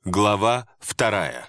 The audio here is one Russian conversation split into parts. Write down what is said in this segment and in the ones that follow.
Глава 2.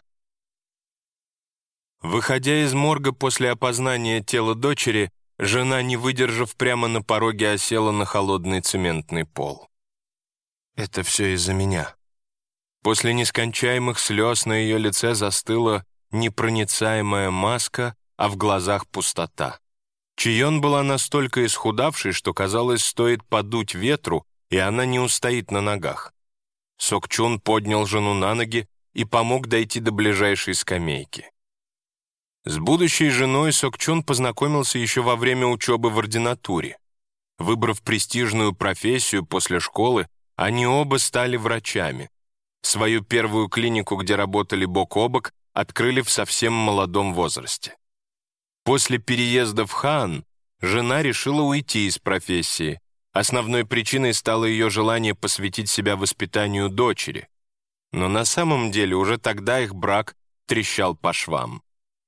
Выходя из морга после опознания тела дочери, жена, не выдержав, прямо на пороге осела на холодный цементный пол. «Это все из-за меня». После нескончаемых слез на ее лице застыла непроницаемая маска, а в глазах пустота. Чион была настолько исхудавшей, что, казалось, стоит подуть ветру, и она не устоит на ногах. Сокчун поднял жену на ноги и помог дойти до ближайшей скамейки. С будущей женой Сокчун познакомился еще во время учебы в ординатуре. Выбрав престижную профессию после школы, они оба стали врачами. Свою первую клинику, где работали бок о бок, открыли в совсем молодом возрасте. После переезда в Хаан жена решила уйти из профессии. Основной причиной стало ее желание посвятить себя воспитанию дочери. Но на самом деле уже тогда их брак трещал по швам.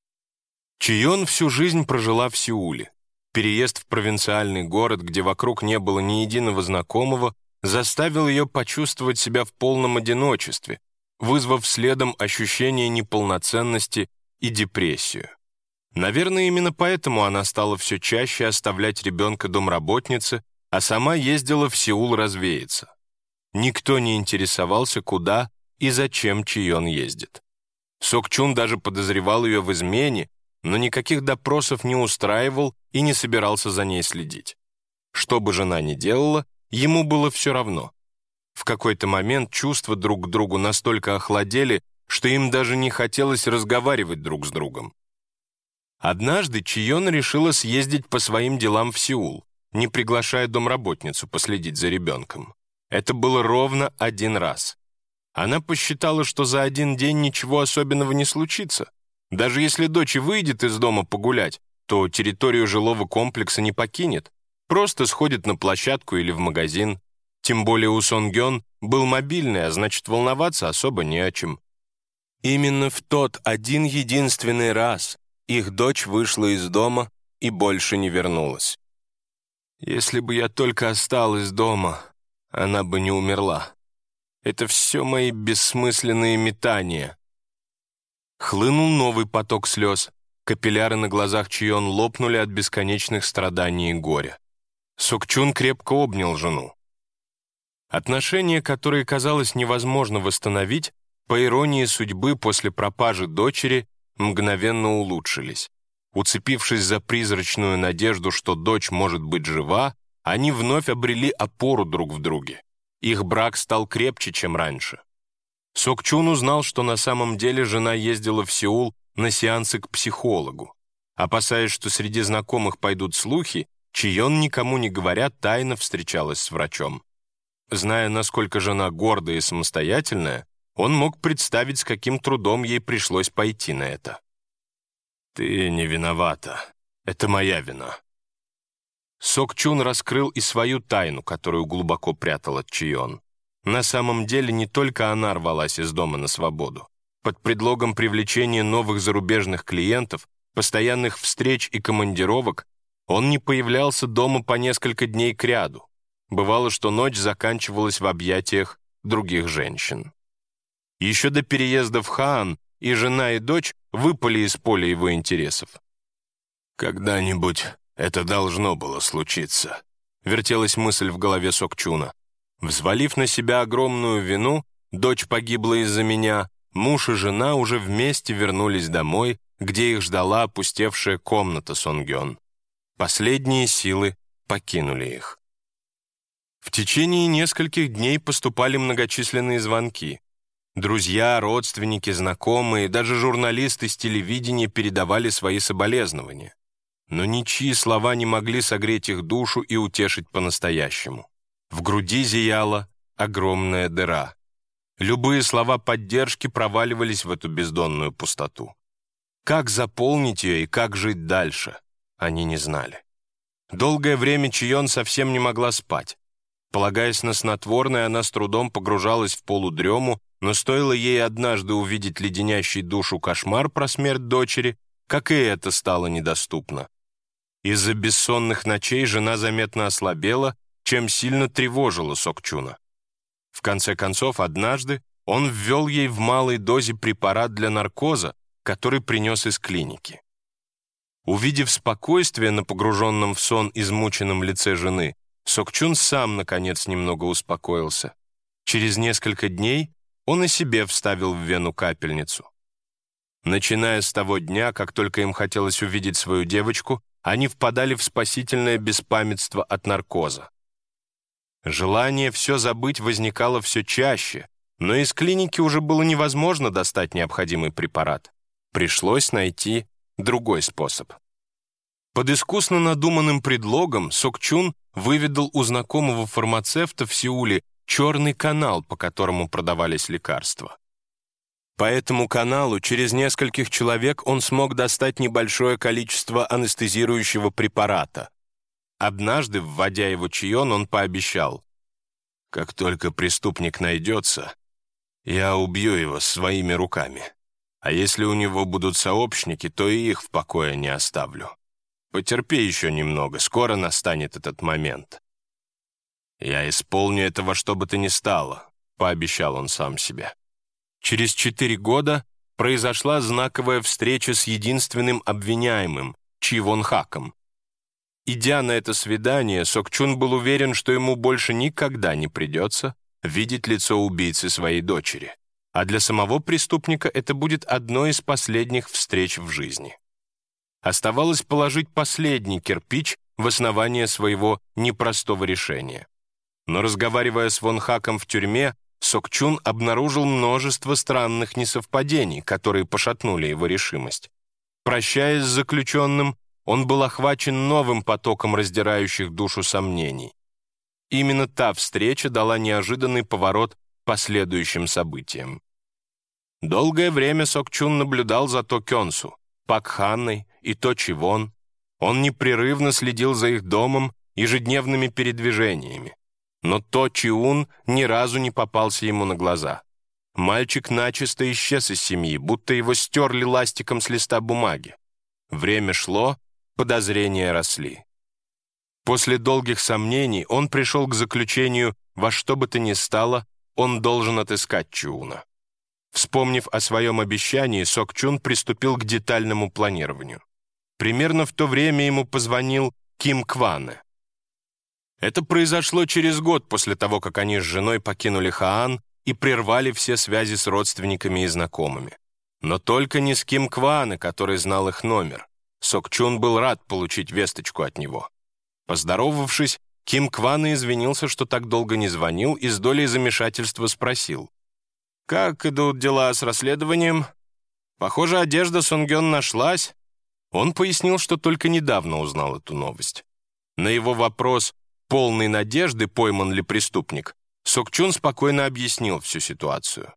Чион всю жизнь прожила в Сеуле. Переезд в провинциальный город, где вокруг не было ни единого знакомого, заставил ее почувствовать себя в полном одиночестве, вызвав следом ощущение неполноценности и депрессию. Наверное, именно поэтому она стала все чаще оставлять ребенка домработнице, а сама ездила в Сеул развеяться. Никто не интересовался, куда и зачем Чион ездит. Сокчун даже подозревал ее в измене, но никаких допросов не устраивал и не собирался за ней следить. Что бы жена ни делала, ему было все равно. В какой-то момент чувства друг к другу настолько охладели, что им даже не хотелось разговаривать друг с другом. Однажды Чион решила съездить по своим делам в Сеул, не приглашая домработницу последить за ребенком. Это было ровно один раз. Она посчитала, что за один день ничего особенного не случится. Даже если дочь выйдет из дома погулять, то территорию жилого комплекса не покинет, просто сходит на площадку или в магазин. Тем более у Сонгён был мобильный, а значит, волноваться особо не о чем. Именно в тот один единственный раз их дочь вышла из дома и больше не вернулась. «Если бы я только осталась дома, она бы не умерла. Это все мои бессмысленные метания». Хлынул новый поток слез. Капилляры на глазах Чион лопнули от бесконечных страданий и горя. Сокчун крепко обнял жену. Отношения, которые казалось невозможно восстановить, по иронии судьбы после пропажи дочери, мгновенно улучшились. Уцепившись за призрачную надежду, что дочь может быть жива, они вновь обрели опору друг в друге. Их брак стал крепче, чем раньше. Сокчун узнал, что на самом деле жена ездила в Сеул на сеансы к психологу. Опасаясь, что среди знакомых пойдут слухи, Чион, никому не говоря, тайно встречалась с врачом. Зная, насколько жена гордая и самостоятельная, он мог представить, с каким трудом ей пришлось пойти на это. «Ты не виновата. Это моя вина». Сокчун раскрыл и свою тайну, которую глубоко прятал от Чион. На самом деле не только она рвалась из дома на свободу. Под предлогом привлечения новых зарубежных клиентов, постоянных встреч и командировок, он не появлялся дома по несколько дней кряду. Бывало, что ночь заканчивалась в объятиях других женщин. Еще до переезда в Хаан и жена, и дочь выпали из поля его интересов. «Когда-нибудь это должно было случиться», — вертелась мысль в голове Сокчуна. Взвалив на себя огромную вину, дочь погибла из-за меня, муж и жена уже вместе вернулись домой, где их ждала опустевшая комната Сонгён. Последние силы покинули их. В течение нескольких дней поступали многочисленные звонки. Друзья, родственники, знакомые, даже журналисты с телевидения передавали свои соболезнования. Но ничьи слова не могли согреть их душу и утешить по-настоящему. В груди зияла огромная дыра. Любые слова поддержки проваливались в эту бездонную пустоту. Как заполнить ее и как жить дальше, они не знали. Долгое время Чион совсем не могла спать. Полагаясь на снотворное, она с трудом погружалась в полудрему, но стоило ей однажды увидеть леденящий душу кошмар про смерть дочери, как и это стало недоступно. Из-за бессонных ночей жена заметно ослабела, чем сильно тревожила Сокчуна. В конце концов, однажды Он ввел ей в малой дозе препарат для наркоза, который принес из клиники. Увидев спокойствие на погруженном в сон измученном лице жены, Сок-Чун сам, наконец, немного успокоился. Через несколько дней он и себе вставил в вену капельницу. Начиная с того дня, как только им хотелось увидеть свою девочку, они впадали в спасительное беспамятство от наркоза. Желание все забыть возникало все чаще, но из клиники уже было невозможно достать необходимый препарат. Пришлось найти другой способ. Под искусно надуманным предлогом Сок-Чун выведал у знакомого фармацевта в Сеуле черный канал, по которому продавались лекарства. По этому каналу через нескольких человек он смог достать небольшое количество анестезирующего препарата. Однажды, вводя его чаен, он пообещал: «Как только преступник найдется, я убью его своими руками. А если у него будут сообщники, то и их в покое не оставлю. Потерпи еще немного, скоро настанет этот момент». «Я исполню это во что бы то ни стало», — пообещал он сам себе. Через 4 года произошла знаковая встреча с единственным обвиняемым, Чи Вон Хаком. Идя на это свидание, Сок-Чун был уверен, что ему больше никогда не придется видеть лицо убийцы своей дочери, а для самого преступника это будет одной из последних встреч в жизни. Оставалось положить последний кирпич в основание своего непростого решения. Но разговаривая с Вон Хаком в тюрьме, Сок-Чун обнаружил множество странных несовпадений, которые пошатнули его решимость. Прощаясь с заключенным, он был охвачен новым потоком раздирающих душу сомнений. Именно та встреча дала неожиданный поворот последующим событиям. Долгое время Сок-Чун наблюдал за То Кёнсу, Пак Ханной и То Чи Вон. Он непрерывно следил за их домом, ежедневными передвижениями. Но То Чи-ун ни разу не попался ему на глаза. Мальчик начисто исчез из семьи, будто его стерли ластиком с листа бумаги. Время шло, подозрения росли. После долгих сомнений он пришел к заключению: во что бы то ни стало, он должен отыскать Чиуна. Вспомнив о своем обещании, Сок-Чун приступил к детальному планированию. Примерно в то время ему позвонил Ким Кване. Это произошло через год после того, как они с женой покинули Хаан и прервали все связи с родственниками и знакомыми. Но только не с Ким Кване, который знал их номер. Сок-Чун был рад получить весточку от него. Поздоровавшись, Ким Кване извинился, что так долго не звонил, и с долей замешательства спросил: «Как идут дела с расследованием? Похоже, одежда Сонгён нашлась». Он пояснил, что только недавно узнал эту новость. На его вопрос, полный надежды, пойман ли преступник, Сок-Чун спокойно объяснил всю ситуацию.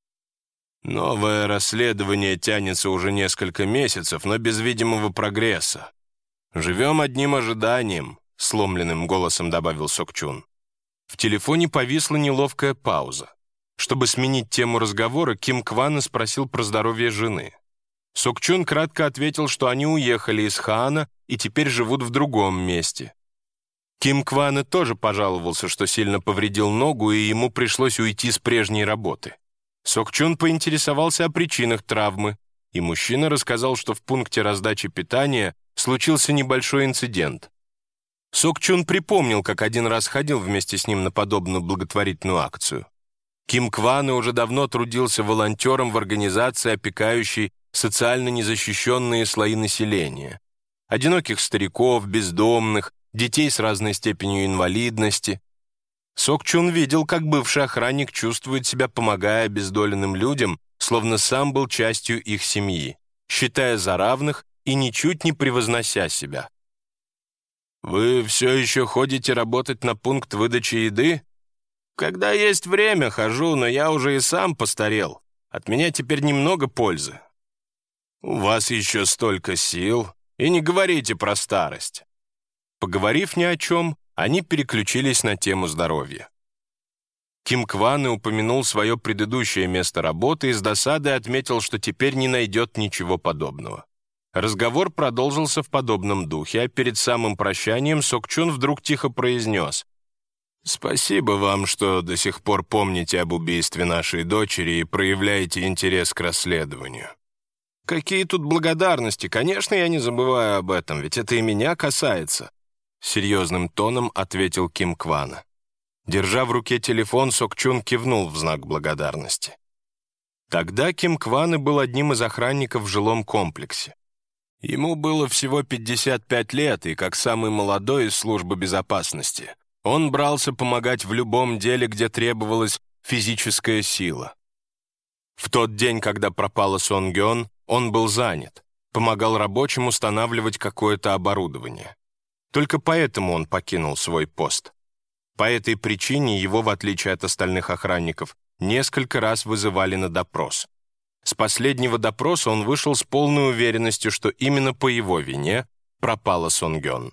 «Новое расследование тянется уже несколько месяцев, но без видимого прогресса. Живем одним ожиданием», — сломленным голосом добавил Сок-Чун. В телефоне повисла неловкая пауза. Чтобы сменить тему разговора, Ким Кване спросил про здоровье жены. Сок-Чун кратко ответил, что они уехали из Хаана и теперь живут в другом месте. Ким Кване тоже пожаловался, что сильно повредил ногу, и ему пришлось уйти с прежней работы. Сок-Чун поинтересовался о причинах травмы, и мужчина рассказал, что в пункте раздачи питания случился небольшой инцидент. Сок-Чун припомнил, как один раз ходил вместе с ним на подобную благотворительную акцию. Ким Кване уже давно трудился волонтером в организации, опекающей социально незащищенные слои населения. Одиноких стариков, бездомных, детей с разной степенью инвалидности. Сок-Чун видел, как бывший охранник чувствует себя, помогая обездоленным людям, словно сам был частью их семьи, считая за равных и ничуть не превознося себя. «Вы все еще ходите работать на пункт выдачи еды?» «Когда есть время, хожу, но я уже и сам постарел. От меня теперь немного пользы». «У вас еще столько сил, и не говорите про старость». Поговорив ни о чем, они переключились на тему здоровья. Ким Кване упомянул свое предыдущее место работы и с досадой отметил, что теперь не найдет ничего подобного. Разговор продолжился в подобном духе, а перед самым прощанием Сок-Чун вдруг тихо произнес: «Спасибо вам, что до сих пор помните об убийстве нашей дочери и проявляете интерес к расследованию». «Какие тут благодарности? Конечно, я не забываю об этом, ведь это и меня касается», — серьезным тоном ответил Ким Квана. Держа в руке телефон, Сок Чун кивнул в знак благодарности. Тогда Ким Квана был одним из охранников в жилом комплексе. Ему было всего 55 лет, и как самый молодой из службы безопасности, он брался помогать в любом деле, где требовалась физическая сила. В тот день, когда пропала Сон Гён, он был занят, помогал рабочим устанавливать какое-то оборудование. Только поэтому он покинул свой пост. По этой причине его, в отличие от остальных охранников, несколько раз вызывали на допрос. С последнего допроса он вышел с полной уверенностью, что именно по его вине пропала Сон Гён.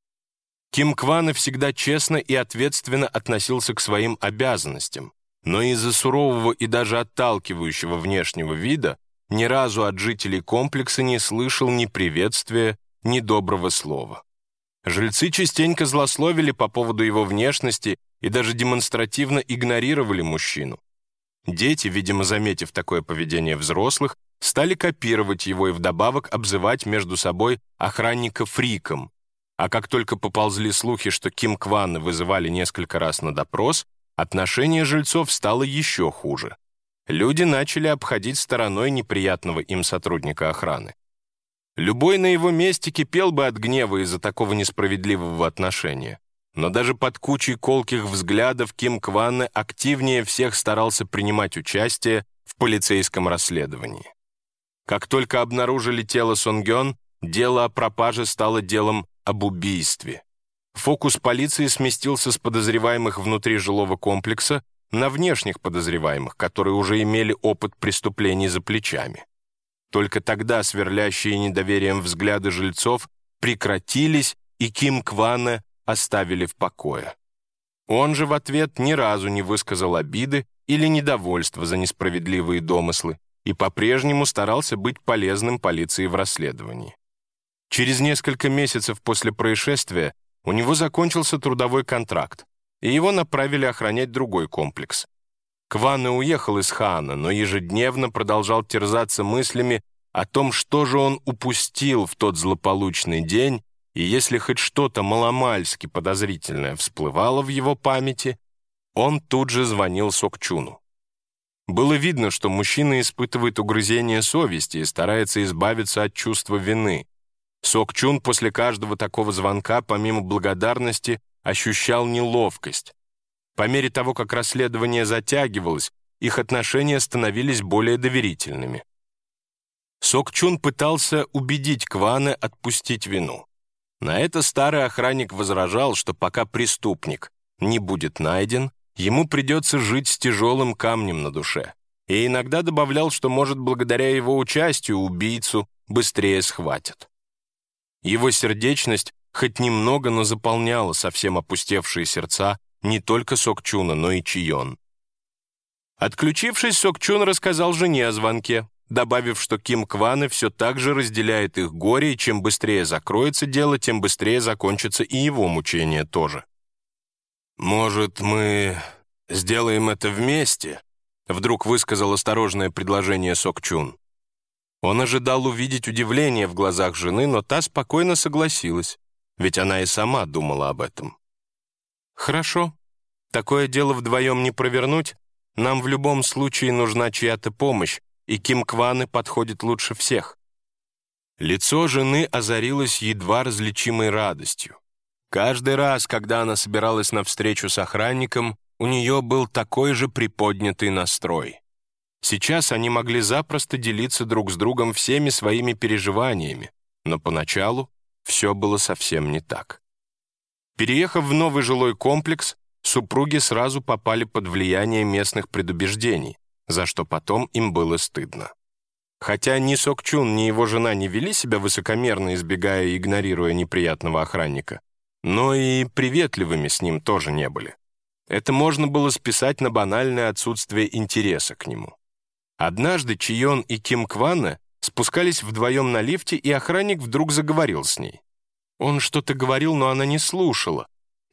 Ким Квана всегда честно и ответственно относился к своим обязанностям, но из-за сурового и даже отталкивающего внешнего вида ни разу от жителей комплекса не слышал ни приветствия, ни доброго слова. Жильцы частенько злословили по поводу его внешности и даже демонстративно игнорировали мужчину. Дети, видимо, заметив такое поведение взрослых, стали копировать его и вдобавок обзывать между собой охранника фриком. А как только поползли слухи, что Ким Квана вызывали несколько раз на допрос, отношение жильцов стало еще хуже. Люди начали обходить стороной неприятного им сотрудника охраны. Любой на его месте кипел бы от гнева из-за такого несправедливого отношения. Но даже под кучей колких взглядов Ким Квана активнее всех старался принимать участие в полицейском расследовании. Как только обнаружили тело Сон Гён, дело о пропаже стало делом об убийстве. Фокус полиции сместился с подозреваемых внутри жилого комплекса на внешних подозреваемых, которые уже имели опыт преступлений за плечами. Только тогда сверлящие недоверием взгляды жильцов прекратились, и Ким Квана оставили в покое. Он же в ответ ни разу не высказал обиды или недовольства за несправедливые домыслы и по-прежнему старался быть полезным полиции в расследовании. Через несколько месяцев после происшествия у него закончился трудовой контракт, и его направили охранять другой комплекс. Квана уехал из Хаана, но ежедневно продолжал терзаться мыслями о том, что же он упустил в тот злополучный день, и если хоть что-то маломальски подозрительное всплывало в его памяти, он тут же звонил Сок Чуну. Было видно, что мужчина испытывает угрызение совести и старается избавиться от чувства вины. Сок Чун после каждого такого звонка, помимо благодарности, ощущал неловкость. По мере того, как расследование затягивалось, их отношения становились более доверительными. Сок Чун пытался убедить Квана отпустить вину. На это старый охранник возражал, что пока преступник не будет найден, ему придется жить с тяжелым камнем на душе, и иногда добавлял, что, может, благодаря его участию убийцу быстрее схватят. Его сердечность хоть немного, но заполняла совсем опустевшие сердца не только Сок Чуна, но и Чион. Отключившись, Сок Чун рассказал жене о звонке, добавив, что Ким Квана все так же разделяет их горе, и чем быстрее закроется дело, тем быстрее закончится и его мучение тоже. «Может, мы сделаем это вместе?» — вдруг высказал осторожное предложение Сок Чун. Он ожидал увидеть удивление в глазах жены, но та спокойно согласилась, ведь она и сама думала об этом. «Хорошо. Такое дело вдвоем не провернуть. Нам в любом случае нужна чья-то помощь, и Ким Квана подходит лучше всех». Лицо жены озарилось едва различимой радостью. Каждый раз, когда она собиралась на встречу с охранником, у нее был такой же приподнятый настрой. Сейчас они могли запросто делиться друг с другом всеми своими переживаниями, но поначалу все было совсем не так. Переехав в новый жилой комплекс, супруги сразу попали под влияние местных предубеждений, за что потом им было стыдно. Хотя ни Сок Чун, ни его жена не вели себя высокомерно, избегая и игнорируя неприятного охранника, но и приветливыми с ним тоже не были. Это можно было списать на банальное отсутствие интереса к нему. Однажды Чион и Ким Квана спускались вдвоем на лифте, и охранник вдруг заговорил с ней. Он что-то говорил, но она не слушала,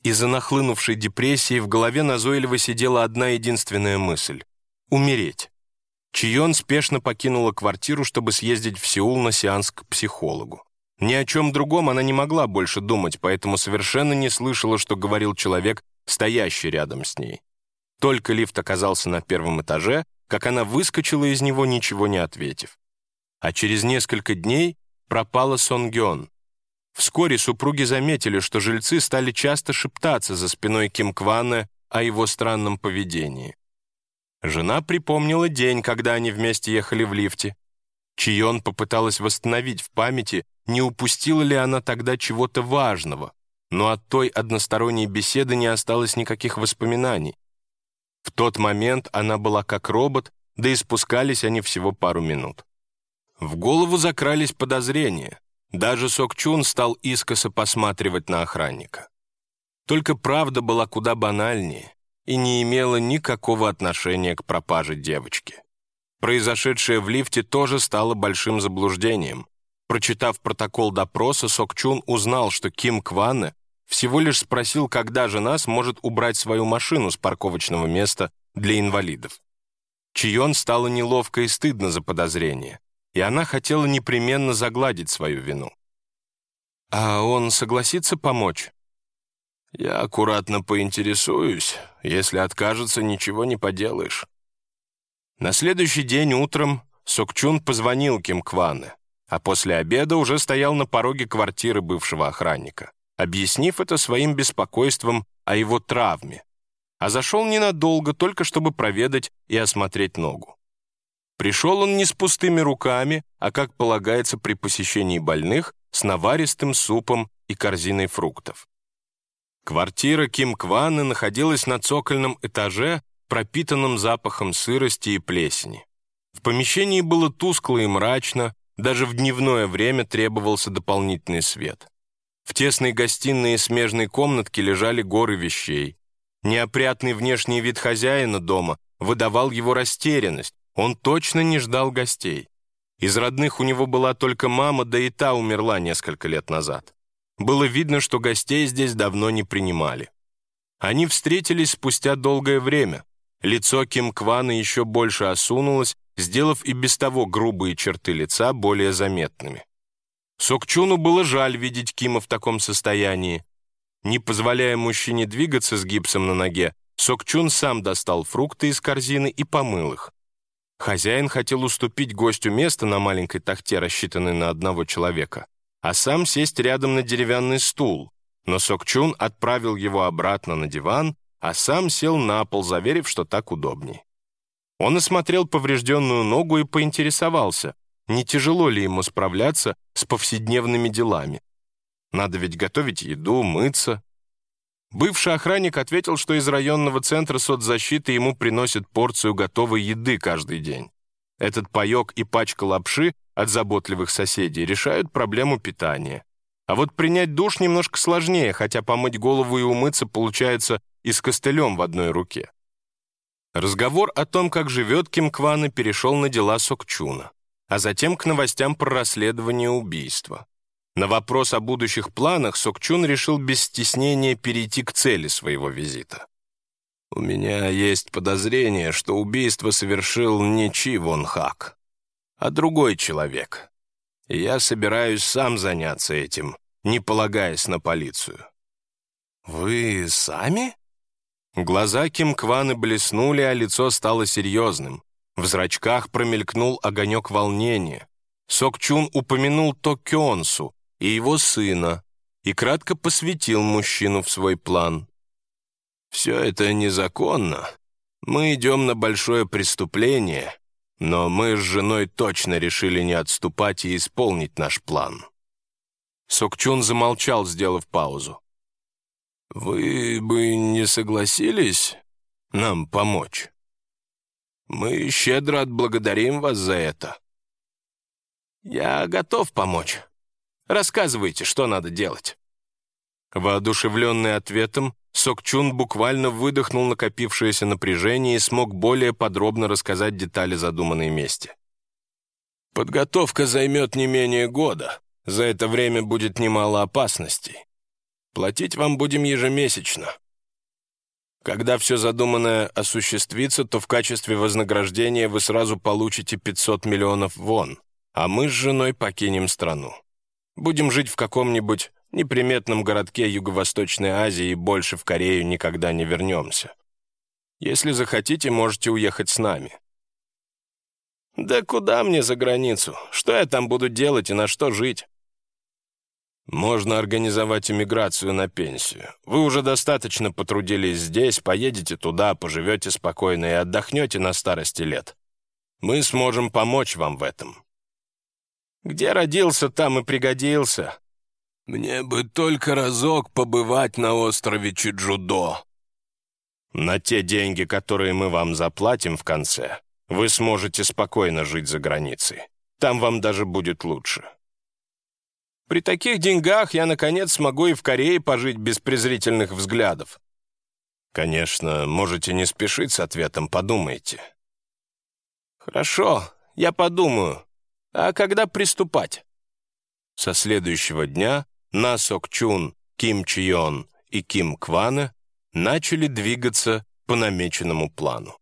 Из-за нахлынувшей депрессии в голове назойливо сидела одна единственная мысль — умереть. Чион спешно покинула квартиру, чтобы съездить в Сеул на сеанс к психологу. Ни о чем другом она не могла больше думать, поэтому совершенно не слышала, что говорил человек, стоящий рядом с ней. Только лифт оказался на первом этаже, как она выскочила из него, ничего не ответив. А через несколько дней пропала Сон Гён. Вскоре супруги заметили, что жильцы стали часто шептаться за спиной Ким Квана о его странном поведении. Жена припомнила день, когда они вместе ехали в лифте. Чион попыталась восстановить в памяти, не упустила ли она тогда чего-то важного, но от той односторонней беседы не осталось никаких воспоминаний. В тот момент она была как робот, да и спускались они всего пару минут. В голову закрались подозрения. Даже Сок Чун стал искоса посматривать на охранника. Только правда была куда банальнее и не имела никакого отношения к пропаже девочки. Произошедшее в лифте тоже стало большим заблуждением. Прочитав протокол допроса, Сок Чун узнал, что Ким Квана всего лишь спросил, когда жена сможет убрать свою машину с парковочного места для инвалидов. Чион стало неловко и стыдно за подозрение, и она хотела непременно загладить свою вину. «А он согласится помочь?» «Я аккуратно поинтересуюсь. Если откажется, ничего не поделаешь». На следующий день утром Сок Чун позвонил Ким Кване, а после обеда уже стоял на пороге квартиры бывшего охранника, объяснив это своим беспокойством о его травме, а зашел ненадолго, только чтобы проведать и осмотреть ногу. Пришел он не с пустыми руками, а, как полагается при посещении больных, с наваристым супом и корзиной фруктов. Квартира Ким Кваны находилась на цокольном этаже, пропитанном запахом сырости и плесени. В помещении было тускло и мрачно, даже в дневное время требовался дополнительный свет. В тесной гостиной и смежной комнатке лежали горы вещей. Неопрятный внешний вид хозяина дома выдавал его растерянность, он точно не ждал гостей. Из родных у него была только мама, да и та умерла несколько лет назад. Было видно, что гостей здесь давно не принимали. Они встретились спустя долгое время. Лицо Ким Квана еще больше осунулось, сделав и без того грубые черты лица более заметными. Сок Чуну было жаль видеть Кима в таком состоянии. Не позволяя мужчине двигаться с гипсом на ноге, Сок Чун сам достал фрукты из корзины и помыл их. Хозяин хотел уступить гостю место на маленькой тахте, рассчитанной на одного человека, а сам сесть рядом на деревянный стул, но Сок Чун отправил его обратно на диван, а сам сел на пол, заверив, что так удобней. Он осмотрел поврежденную ногу и поинтересовался, не тяжело ли ему справляться с повседневными делами. Надо ведь готовить еду, мыться. Бывший охранник ответил, что из районного центра соцзащиты ему приносят порцию готовой еды каждый день. Этот паёк и пачка лапши от заботливых соседей решают проблему питания. А вот принять душ немножко сложнее, хотя помыть голову и умыться получается и с костылем в одной руке. Разговор о том, как живет Ким Квана, перешел на дела Сок Чуна, а затем к новостям про расследование убийства. На вопрос о будущих планах Сок Чун решил без стеснения перейти к цели своего визита. «У меня есть подозрение, что убийство совершил не Чи Вон Хак, а другой человек. И я собираюсь сам заняться этим, не полагаясь на полицию». «Вы сами?» Глаза Ким Кваны блеснули, а лицо стало серьезным. В зрачках промелькнул огонек волнения. Сок Чун упомянул То Кёнсу и его сына и кратко посвятил мужчину в свой план. «Все это незаконно. Мы идем на большое преступление, но мы с женой точно решили не отступать и исполнить наш план». Сок Чун замолчал, сделав паузу. «Вы бы не согласились нам помочь? Мы щедро отблагодарим вас за это». «Я готов помочь. Рассказывайте, что надо делать». Воодушевленный ответом, Сок Чун буквально выдохнул накопившееся напряжение и смог более подробно рассказать детали задуманной мести. «Подготовка займет не менее года. За это время будет немало опасностей. Платить вам будем ежемесячно. Когда все задуманное осуществится, то в качестве вознаграждения вы сразу получите 500 миллионов вон, а мы с женой покинем страну. Будем жить в каком-нибудь неприметном городке Юго-Восточной Азии и больше в Корею никогда не вернемся. Если захотите, можете уехать с нами». «Да куда мне за границу? Что я там буду делать и на что жить?» «Можно организовать эмиграцию на пенсию. Вы уже достаточно потрудились здесь, поедете туда, поживете спокойно и отдохнете на старости лет. Мы сможем помочь вам в этом». «Где родился, там и пригодился». «Мне бы только разок побывать на острове Чеджудо». «На те деньги, которые мы вам заплатим в конце, вы сможете спокойно жить за границей. Там вам даже будет лучше». «При таких деньгах я, наконец, смогу и в Корее пожить без презрительных взглядов». «Конечно, можете не спешить с ответом, подумайте». «Хорошо, я подумаю. А когда приступать?» Со следующего дня На Сок Чун, Ким Чион и Ким Квана начали двигаться по намеченному плану.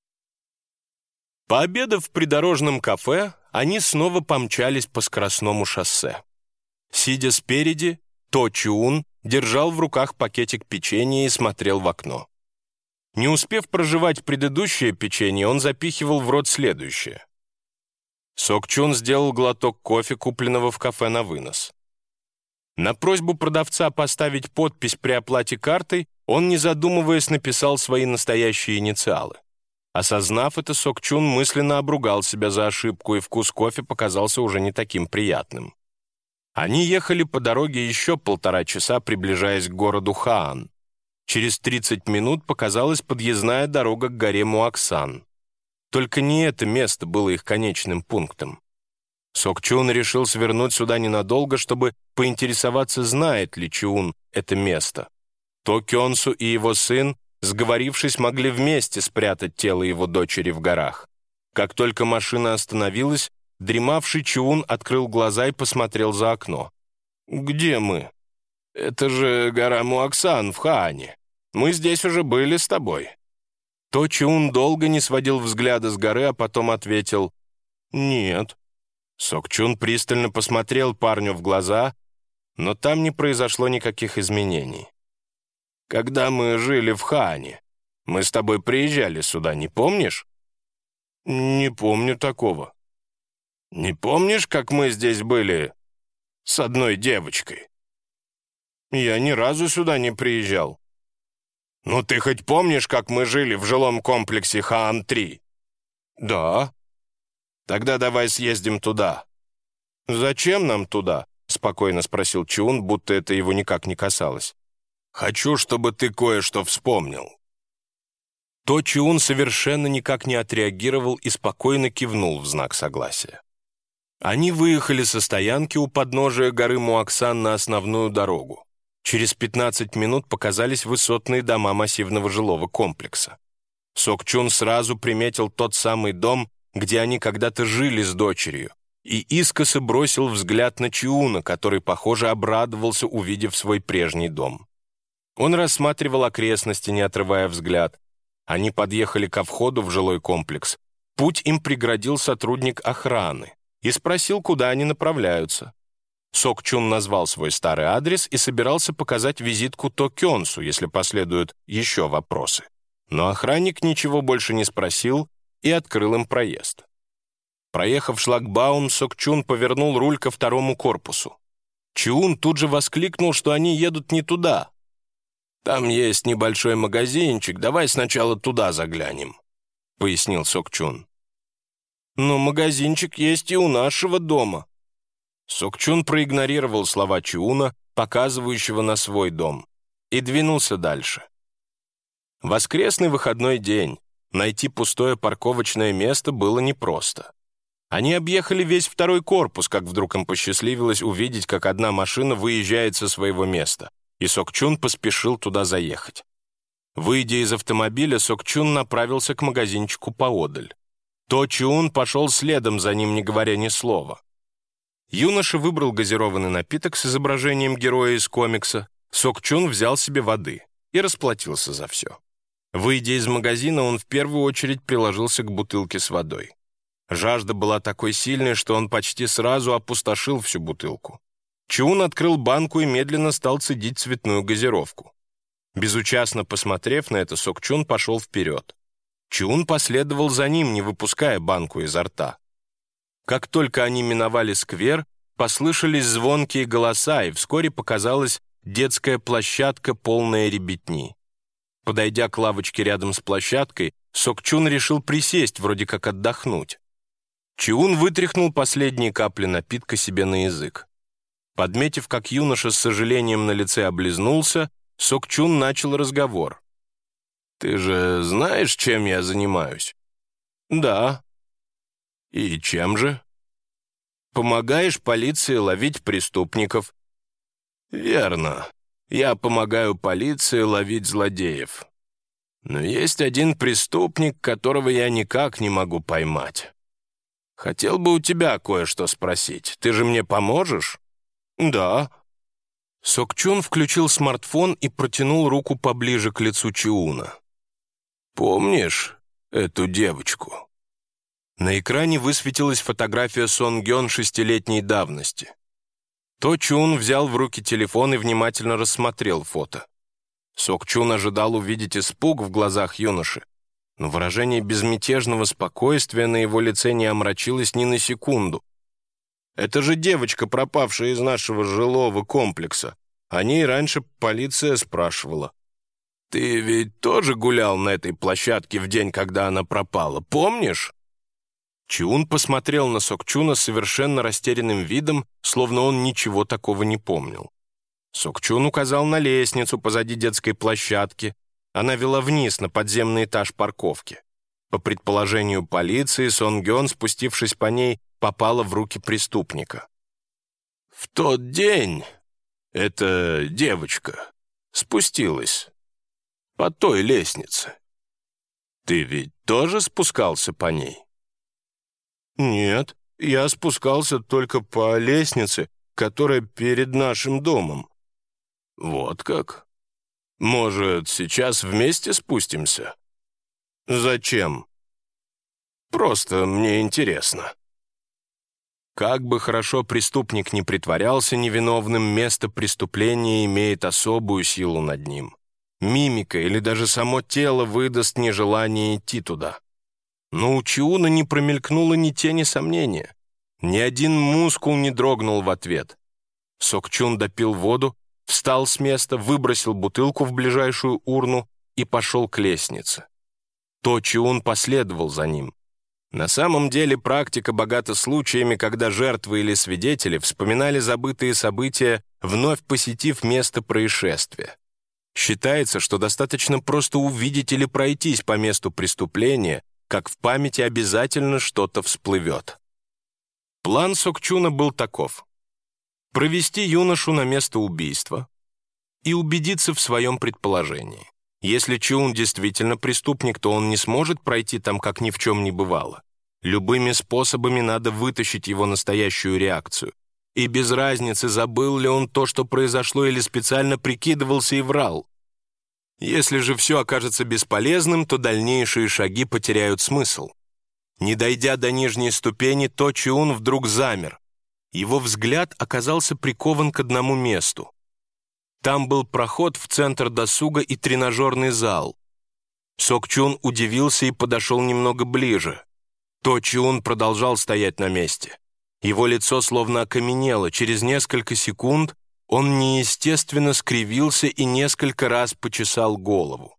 Пообедав в придорожном кафе, они снова помчались по скоростному шоссе. Сидя спереди, То Чун держал в руках пакетик печенья и смотрел в окно. Не успев прожевать предыдущее печенье, он запихивал в рот следующее. Сок Чун сделал глоток кофе, купленного в кафе на вынос. На просьбу продавца поставить подпись при оплате картой, он, не задумываясь, написал свои настоящие инициалы. Осознав это, Сок Чун мысленно обругал себя за ошибку, и вкус кофе показался уже не таким приятным. Они ехали по дороге еще 1,5 часа, приближаясь к городу Хаан. Через 30 минут показалась подъездная дорога к горе Муаксан. Только не это место было их конечным пунктом. Сок Чун решил свернуть сюда ненадолго, чтобы поинтересоваться, знает ли Чун это место. То Кёнсу и его сын, сговорившись, могли вместе спрятать тело его дочери в горах. Как только машина остановилась, дремавший Чун открыл глаза и посмотрел за окно. «Где мы?» «Это же гора Муаксан в Хаане. Мы здесь уже были с тобой». То Чун долго не сводил взгляда с горы, а потом ответил «Нет». Сок Чун пристально посмотрел парню в глаза, но там не произошло никаких изменений. «Когда мы жили в Хаане, мы с тобой приезжали сюда, не помнишь?» «Не помню такого». «Не помнишь, как мы здесь были с одной девочкой?» «Я ни разу сюда не приезжал». «Ну ты хоть помнишь, как мы жили в жилом комплексе Хаан-3?» «Да». «Тогда давай съездим туда». «Зачем нам туда?» — спокойно спросил Чун, будто это его никак не касалось. «Хочу, чтобы ты кое-что вспомнил». То Чун совершенно никак не отреагировал и спокойно кивнул в знак согласия. Они выехали со стоянки у подножия горы Муаксан на основную дорогу. Через 15 минут показались высотные дома массивного жилого комплекса. Сок Чун сразу приметил тот самый дом, где они когда-то жили с дочерью, и искоса бросил взгляд на Чиуна, который, похоже, обрадовался, увидев свой прежний дом. Он рассматривал окрестности, не отрывая взгляд. Они подъехали ко входу в жилой комплекс. Путь им преградил сотрудник охраны и спросил, куда они направляются. Сок Чун назвал свой старый адрес и собирался показать визитку То Кёнсу, если последуют еще вопросы. Но охранник ничего больше не спросил и открыл им проезд. Проехав шлагбаум, Сок Чун повернул руль ко второму корпусу. Чун тут же воскликнул, что они едут не туда. «Там есть небольшой магазинчик, давай сначала туда заглянем», — пояснил Сок Чун. «Но магазинчик есть и у нашего дома». Сок Чун проигнорировал слова Чиуна, показывающего на свой дом, и двинулся дальше. Воскресный выходной день. Найти пустое парковочное место было непросто. Они объехали весь второй корпус, как вдруг им посчастливилось увидеть, как одна машина выезжает со своего места, и Сок Чун поспешил туда заехать. Выйдя из автомобиля, Сок Чун направился к магазинчику поодаль. То Чун пошел следом за ним, не говоря ни слова. Юноша выбрал газированный напиток с изображением героя из комикса, Сок-Чун взял себе воды и расплатился за все. Выйдя из магазина, он в первую очередь приложился к бутылке с водой. Жажда была такой сильной, что он почти сразу опустошил всю бутылку. Чун открыл банку и медленно стал цедить цветную газировку. Безучастно посмотрев на это, Сок-Чун пошел вперед. Чун последовал за ним, не выпуская банку изо рта. Как только они миновали сквер, послышались звонкие голоса, и вскоре показалась детская площадка, полная ребятни. Подойдя к лавочке рядом с площадкой, Сок-Чун решил присесть, вроде как отдохнуть. Чиун вытряхнул последние капли напитка себе на язык. Подметив, как юноша с сожалением на лице облизнулся, Сок-Чун начал разговор. «Ты же знаешь, чем я занимаюсь?» «Да». «И чем же?» «Помогаешь полиции ловить преступников». «Верно. Я помогаю полиции ловить злодеев. Но есть один преступник, которого я никак не могу поймать. Хотел бы у тебя кое-что спросить. Ты же мне поможешь?» «Да». Сок-Чун включил смартфон и протянул руку поближе к лицу Чиуна. «Помнишь эту девочку?» На экране высветилась фотография Сон-Гён 6-летней давности. Чун взял в руки телефон и внимательно рассмотрел фото. Сок-Чун ожидал увидеть испуг в глазах юноши, но выражение безмятежного спокойствия на его лице не омрачилось ни на секунду. «Это же девочка, пропавшая из нашего жилого комплекса. О ней раньше полиция спрашивала. Ты ведь тоже гулял на этой площадке в день, когда она пропала, помнишь?» Чиун посмотрел на Сок-Чуна с совершенно растерянным видом, словно он ничего такого не помнил. Сок-Чун указал на лестницу позади детской площадки. Она вела вниз на подземный этаж парковки. По предположению полиции, Сон-Гён, спустившись по ней, попала в руки преступника. «В тот день эта девочка спустилась по той лестнице. Ты ведь тоже спускался по ней?» «Нет, я спускался только по лестнице, которая перед нашим домом». «Вот как? Может, сейчас вместе спустимся?» «Зачем?» «Просто мне интересно». Как бы хорошо преступник ни притворялся невиновным, место преступления имеет особую силу над ним. Мимика или даже само тело выдаст нежелание идти туда. Но у Чиуна не промелькнуло ни тени сомнения. Ни один мускул не дрогнул в ответ. Сок-Чун допил воду, встал с места, выбросил бутылку в ближайшую урну и пошел к лестнице. Чиун последовал за ним. На самом деле практика богата случаями, когда жертвы или свидетели вспоминали забытые события, вновь посетив место происшествия. Считается, что достаточно просто увидеть или пройтись по месту преступления, как в памяти обязательно что-то всплывет. План Сок-Чуна был таков: провести юношу на место убийства и убедиться в своем предположении. Если Чиун действительно преступник, то он не сможет пройти там, как ни в чем не бывало. Любыми способами надо вытащить его настоящую реакцию. И без разницы, забыл ли он то, что произошло, или специально прикидывался и врал. Если же все окажется бесполезным, то дальнейшие шаги потеряют смысл. Не дойдя до нижней ступени, Чиун вдруг замер. Его взгляд оказался прикован к одному месту. Там был проход в центр досуга и тренажерный зал. Сок-Чун удивился и подошел немного ближе. Чиун продолжал стоять на месте. Его лицо словно окаменело. Через несколько секунд он неестественно скривился и несколько раз почесал голову.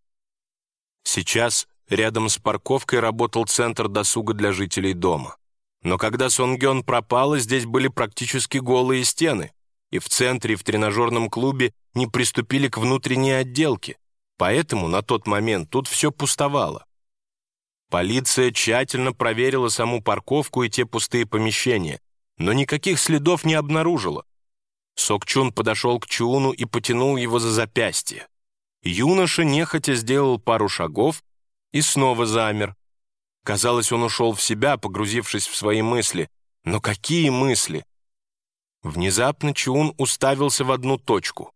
Сейчас рядом с парковкой работал центр досуга для жителей дома. Но когда Сон-Гён пропала, здесь были практически голые стены, и в центре и в тренажерном клубе не приступили к внутренней отделке, поэтому на тот момент тут все пустовало. Полиция тщательно проверила саму парковку и те пустые помещения, но никаких следов не обнаружила. Сок-Чун подошел к Чиуну и потянул его за запястье. Юноша нехотя сделал пару шагов и снова замер. Казалось, он ушел в себя, погрузившись в свои мысли. Но какие мысли? Внезапно Чиун уставился в одну точку.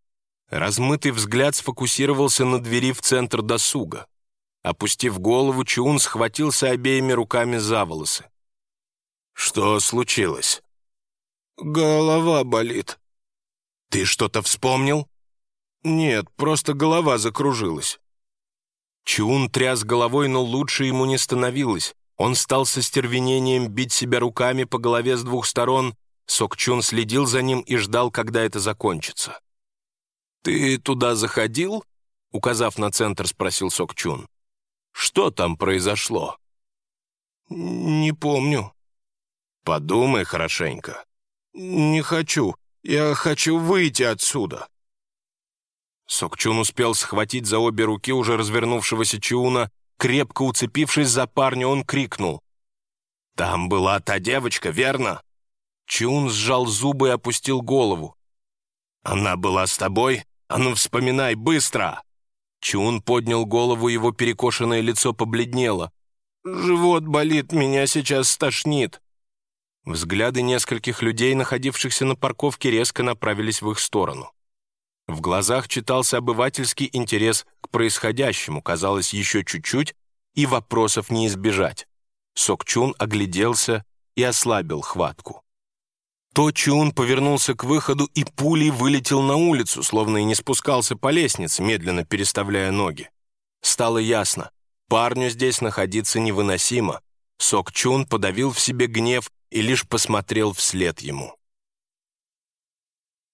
Размытый взгляд сфокусировался на двери в центр досуга. Опустив голову, Чиун схватился обеими руками за волосы. «Что случилось?» «Голова болит». «Ты что-то вспомнил?» «Нет, просто голова закружилась». Чиун тряс головой, но лучше ему не становилось. Он стал со стервенением бить себя руками по голове с двух сторон. Сок-Чун следил за ним и ждал, когда это закончится. «Ты туда заходил?» — указав на центр, спросил Сок-Чун. «Что там произошло?» «Не помню». «Подумай хорошенько». «Не хочу. Я хочу выйти отсюда». Сок-Чун успел схватить за обе руки уже развернувшегося Чиуна. Крепко уцепившись за парня, он крикнул. «Там была та девочка, верно?» Чиун сжал зубы и опустил голову. «Она была с тобой? А ну вспоминай, быстро!» Чиун поднял голову, его перекошенное лицо побледнело. «Живот болит, меня сейчас стошнит». Взгляды нескольких людей, находившихся на парковке, резко направились в их сторону. В глазах читался обывательский интерес к происходящему, казалось, еще чуть-чуть, и вопросов не избежать. Сок-Чун огляделся и ослабил хватку. Чиун повернулся к выходу и пулей вылетел на улицу, словно и не спускался по лестнице, медленно переставляя ноги. Стало ясно, парню здесь находиться невыносимо. Сок-Чун подавил в себе гнев и лишь посмотрел вслед ему.